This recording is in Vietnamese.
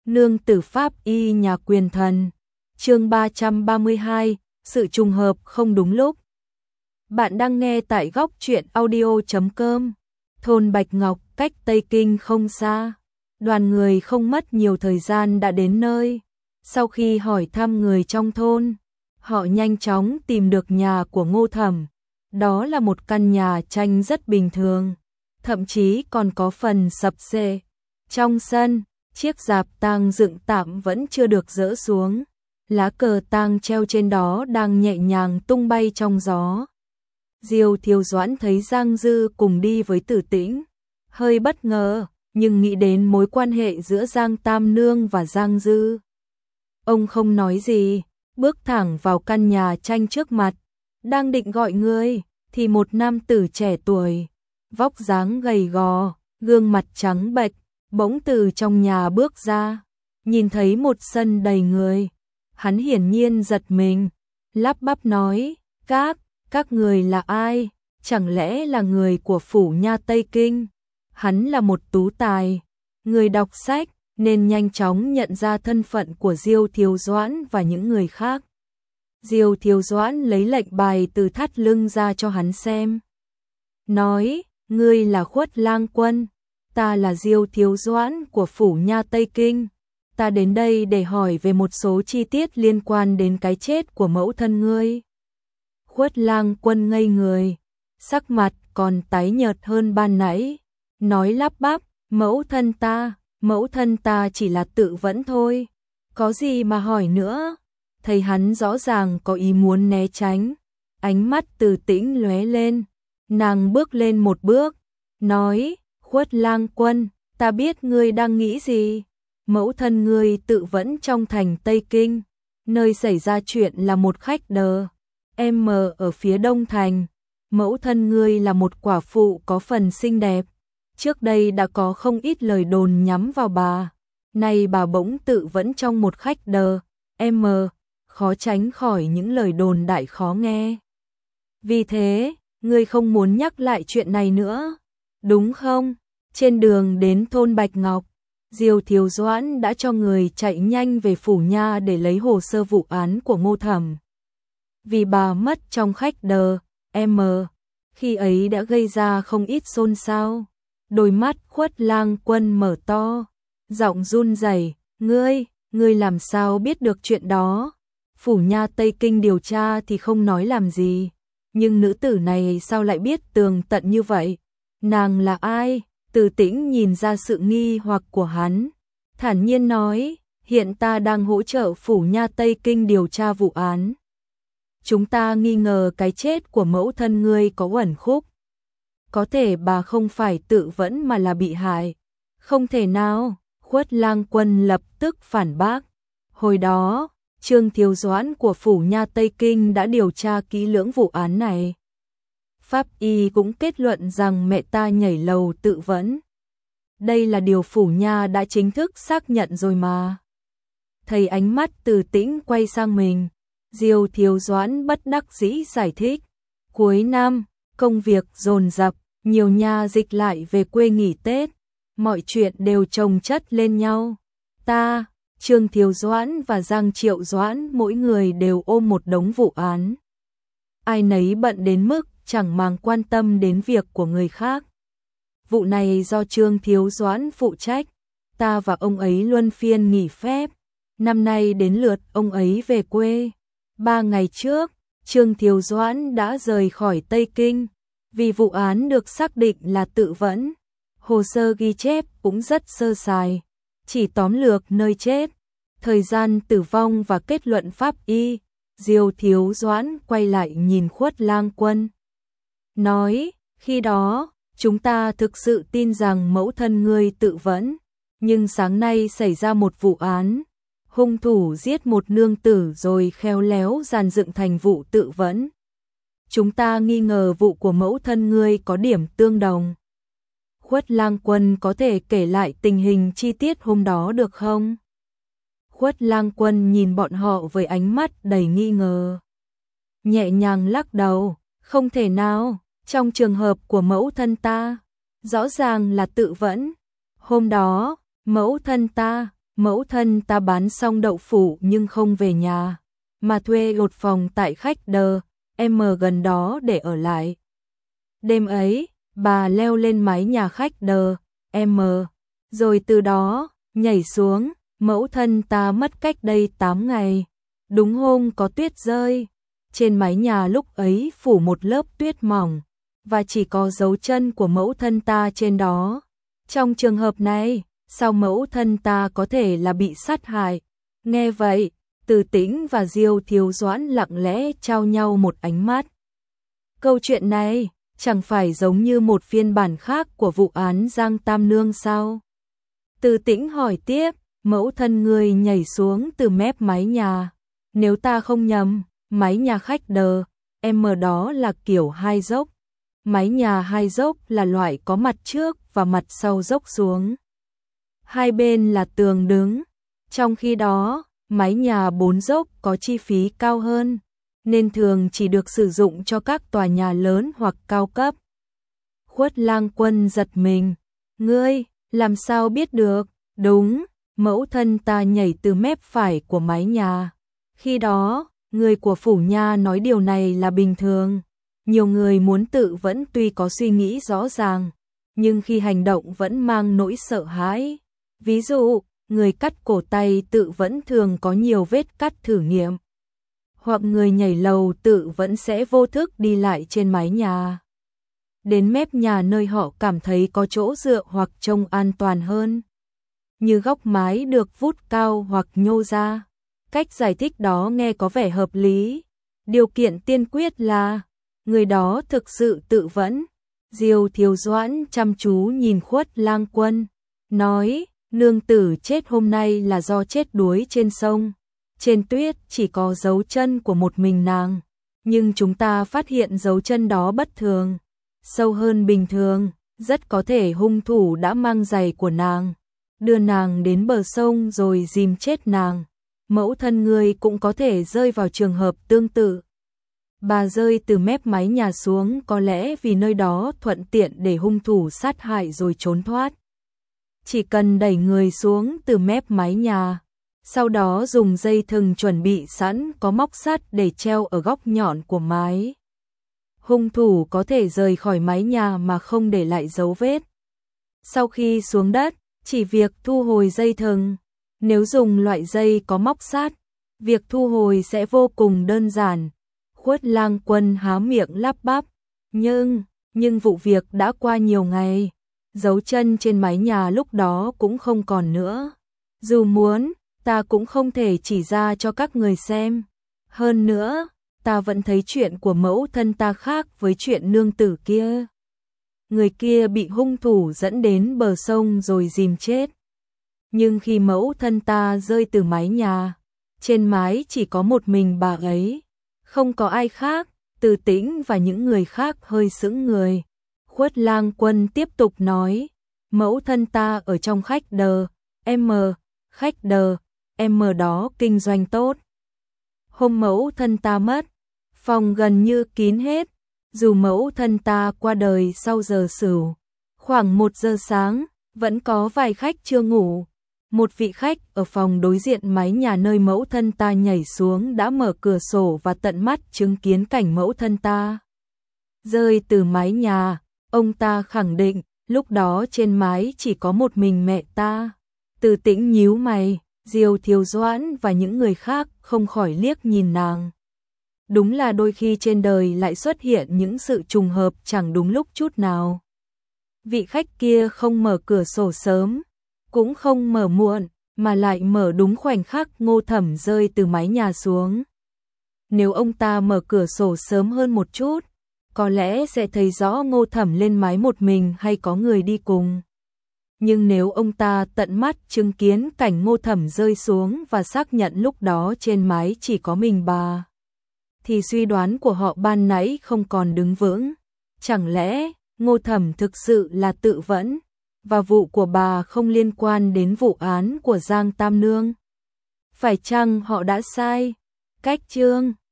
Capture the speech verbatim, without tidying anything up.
Nương tử pháp y nhà quyền thần. Chương ba trăm ba mươi hai, sự trùng hợp không đúng lúc. Bạn đang nghe tại góc truyện audio chấm com. Thôn Bạch Ngọc cách Tây Kinh không xa. Đoàn người không mất nhiều thời gian đã đến nơi. Sau khi hỏi thăm người trong thôn, họ nhanh chóng tìm được nhà của Ngô Thẩm. Đó là một căn nhà tranh rất bình thường, thậm chí còn có phần sập xệ. Trong sân, chiếc rạp tang dựng tạm vẫn chưa được dỡ xuống. Lá cờ tang treo trên đó đang nhẹ nhàng tung bay trong gió. Diêu Thiều Doãn thấy Giang Dư cùng đi với Tử Tĩnh, hơi bất ngờ, nhưng nghĩ đến mối quan hệ giữa Giang Tam Nương và Giang Dư. Ông không nói gì, bước thẳng vào căn nhà tranh trước mặt. Đang định gọi người, thì một nam tử trẻ tuổi, vóc dáng gầy gò, gương mặt trắng bệch, bỗng từ trong nhà bước ra. Nhìn thấy một sân đầy người, hắn hiển nhiên giật mình, lắp bắp nói, các, các người là ai? Chẳng lẽ là người của phủ nha Tây Kinh? Hắn là một tú tài, người đọc sách, nên nhanh chóng nhận ra thân phận của Diêu Thiều Doãn và những người khác. Diêu Thiều Doãn lấy lệnh bài từ thắt lưng ra cho hắn xem. Nói, ngươi là Khuất Lang Quân, ta là Diêu Thiều Doãn của phủ nha Tây Kinh. Ta đến đây để hỏi về một số chi tiết liên quan đến cái chết của mẫu thân ngươi. Khuất Lang Quân ngây người, sắc mặt còn tái nhợt hơn ban nãy, nói lắp bắp, mẫu thân ta, mẫu thân ta chỉ là tự vẫn thôi, có gì mà hỏi nữa. Thấy hắn rõ ràng có ý muốn né tránh, ánh mắt Từ Tĩnh lóe lên, nàng bước lên một bước, nói, Khuất Lang Quân, ta biết ngươi đang nghĩ gì. Mẫu thân ngươi tự vẫn trong thành Tây Kinh, nơi xảy ra chuyện là một khách đờ, em ở phía đông thành. Mẫu thân ngươi là một quả phụ có phần xinh đẹp, trước đây đã có không ít lời đồn nhắm vào bà, nay bà bỗng tự vẫn trong một khách đờ, em, khó tránh khỏi những lời đồn đại khó nghe. Vì thế, ngươi không muốn nhắc lại chuyện này nữa, đúng không? Trên đường đến thôn Bạch Ngọc, Diêu Thiều Doãn đã cho người chạy nhanh về phủ nha để lấy hồ sơ vụ án của Ngô Thẩm. Vì bà mất trong khách đờ, em, khi ấy đã gây ra không ít xôn xao. Đôi mắt Khuất Lang Quân mở to, giọng run rẩy, ngươi, ngươi làm sao biết được chuyện đó? Phủ nha Tây Kinh điều tra thì không nói làm gì, nhưng nữ tử này sao lại biết tường tận như vậy? Nàng là ai? Từ Tĩnh nhìn ra sự nghi hoặc của hắn, thản nhiên nói, hiện ta đang hỗ trợ phủ nha Tây Kinh điều tra vụ án. Chúng ta nghi ngờ cái chết của mẫu thân ngươi có uẩn khúc. Có thể bà không phải tự vẫn mà là bị hại. Không thể nào, Khuất Lang Quân lập tức phản bác. Hồi đó, Trương Thiều Doãn của phủ nha Tây Kinh đã điều tra kỹ lưỡng vụ án này. Pháp y cũng kết luận rằng mẹ ta nhảy lầu tự vẫn. Đây là điều phủ nha đã chính thức xác nhận rồi mà. Thấy ánh mắt Từ Tĩnh quay sang mình, Diêu Thiều Doãn bất đắc dĩ giải thích. Cuối năm, công việc dồn dập, nhiều nha dịch lại về quê nghỉ Tết, mọi chuyện đều chồng chất lên nhau. Ta, Trương Thiều Doãn và Giang Triệu Doãn mỗi người đều ôm một đống vụ án. Ai nấy bận đến mức chẳng màng quan tâm đến việc của người khác. Vụ này do Trương Thiều Doãn phụ trách, ta và ông ấy luân phiên nghỉ phép. Năm nay đến lượt ông ấy về quê. Ba ngày trước, Trương Thiều Doãn đã rời khỏi Tây Kinh, vì vụ án được xác định là tự vẫn. Hồ sơ ghi chép cũng rất sơ sài, chỉ tóm lược nơi chết, thời gian tử vong và kết luận pháp y. Diêu Thiều Doãn quay lại nhìn Khuất Lang Quân, nói, khi đó, chúng ta thực sự tin rằng mẫu thân ngươi tự vẫn, nhưng sáng nay xảy ra một vụ án, hung thủ giết một nương tử rồi khéo léo dàn dựng thành vụ tự vẫn. Chúng ta nghi ngờ vụ của mẫu thân ngươi có điểm tương đồng. Khuất Lang Quân có thể kể lại tình hình chi tiết hôm đó được không? Khuất Lang Quân nhìn bọn họ với ánh mắt đầy nghi ngờ. Nhẹ nhàng lắc đầu, không thể nào, trong trường hợp của mẫu thân ta, rõ ràng là tự vẫn. Hôm đó, mẫu thân ta, mẫu thân ta bán xong đậu phụ nhưng không về nhà, mà thuê một phòng tại khách đờ, em gần đó để ở lại. Đêm ấy, bà leo lên mái nhà khách đờ, em, rồi từ đó, nhảy xuống, mẫu thân ta mất cách đây tám ngày. Đúng hôm có tuyết rơi, trên mái nhà lúc ấy phủ một lớp tuyết mỏng, và chỉ có dấu chân của mẫu thân ta trên đó. Trong trường hợp này, sao mẫu thân ta có thể là bị sát hại? Nghe vậy, Từ Tĩnh và Diêu Thiếu Doãn lặng lẽ trao nhau một ánh mắt. Câu chuyện này chẳng phải giống như một phiên bản khác của vụ án Giang Tam Nương sao? Từ Tĩnh hỏi tiếp, mẫu thân người nhảy xuống từ mép mái nhà. Nếu ta không nhầm, mái nhà khách đờ, em đó là kiểu hai dốc. Mái nhà hai dốc là loại có mặt trước và mặt sau dốc xuống. Hai bên là tường đứng. Trong khi đó, mái nhà bốn dốc có chi phí cao hơn, nên thường chỉ được sử dụng cho các tòa nhà lớn hoặc cao cấp. Khuất Lang Quân giật mình. Ngươi, làm sao biết được? Đúng, mẫu thân ta nhảy từ mép phải của mái nhà. Khi đó, người của phủ nha nói điều này là bình thường. Nhiều người muốn tự vẫn tuy có suy nghĩ rõ ràng, nhưng khi hành động vẫn mang nỗi sợ hãi. Ví dụ, người cắt cổ tay tự vẫn thường có nhiều vết cắt thử nghiệm. Hoặc người nhảy lầu tự vẫn sẽ vô thức đi lại trên mái nhà. Đến mép nhà nơi họ cảm thấy có chỗ dựa hoặc trông an toàn hơn. Như góc mái được vút cao hoặc nhô ra. Cách giải thích đó nghe có vẻ hợp lý. Điều kiện tiên quyết là người đó thực sự tự vẫn. Diêu Thiếu Doãn chăm chú nhìn Khuất Lang Quân, nói, nương tử chết hôm nay là do chết đuối trên sông. Trên tuyết chỉ có dấu chân của một mình nàng, nhưng chúng ta phát hiện dấu chân đó bất thường, sâu hơn bình thường, rất có thể hung thủ đã mang giày của nàng, đưa nàng đến bờ sông rồi dìm chết nàng. Mẫu thân người cũng có thể rơi vào trường hợp tương tự. Bà rơi từ mép mái nhà xuống có lẽ vì nơi đó thuận tiện để hung thủ sát hại rồi trốn thoát. Chỉ cần đẩy người xuống từ mép mái nhà, sau đó dùng dây thừng chuẩn bị sẵn có móc sắt để treo ở góc nhọn của mái. Hung thủ có thể rời khỏi mái nhà mà không để lại dấu vết. Sau khi xuống đất, chỉ việc thu hồi dây thừng. Nếu dùng loại dây có móc sắt, việc thu hồi sẽ vô cùng đơn giản. Khuất Lang Quân há miệng lắp bắp, nhưng, nhưng vụ việc đã qua nhiều ngày, dấu chân trên mái nhà lúc đó cũng không còn nữa. Dù muốn, ta cũng không thể chỉ ra cho các người xem. Hơn nữa, ta vẫn thấy chuyện của mẫu thân ta khác với chuyện nương tử kia. Người kia bị hung thủ dẫn đến bờ sông rồi dìm chết. Nhưng khi mẫu thân ta rơi từ mái nhà, trên mái chỉ có một mình bà ấy, không có ai khác. Từ Tĩnh và những người khác hơi sững người. Khuất Lang Quân tiếp tục nói, mẫu thân ta ở trong khách đờ, em, khách đờ, em đó kinh doanh tốt. Hôm mẫu thân ta mất, phòng gần như kín hết, dù mẫu thân ta qua đời sau giờ sửu, khoảng một giờ sáng, vẫn có vài khách chưa ngủ. Một vị khách ở phòng đối diện mái nhà nơi mẫu thân ta nhảy xuống đã mở cửa sổ và tận mắt chứng kiến cảnh mẫu thân ta rơi từ mái nhà. Ông ta khẳng định, lúc đó trên mái chỉ có một mình mẹ ta. Từ Tĩnh nhíu mày, Diêu Thiếu Doãn và những người khác không khỏi liếc nhìn nàng. Đúng là đôi khi trên đời lại xuất hiện những sự trùng hợp chẳng đúng lúc chút nào. Vị khách kia không mở cửa sổ sớm, cũng không mở muộn, mà lại mở đúng khoảnh khắc Ngô Thẩm rơi từ mái nhà xuống. Nếu ông ta mở cửa sổ sớm hơn một chút, có lẽ sẽ thấy rõ Ngô Thẩm lên mái một mình hay có người đi cùng. Nhưng nếu ông ta tận mắt chứng kiến cảnh Ngô Thẩm rơi xuống và xác nhận lúc đó trên mái chỉ có mình bà, thì suy đoán của họ ban nãy không còn đứng vững. Chẳng lẽ Ngô Thẩm thực sự là tự vẫn, và vụ của bà không liên quan đến vụ án của Giang Tam Nương? Phải chăng họ đã sai? Cách chương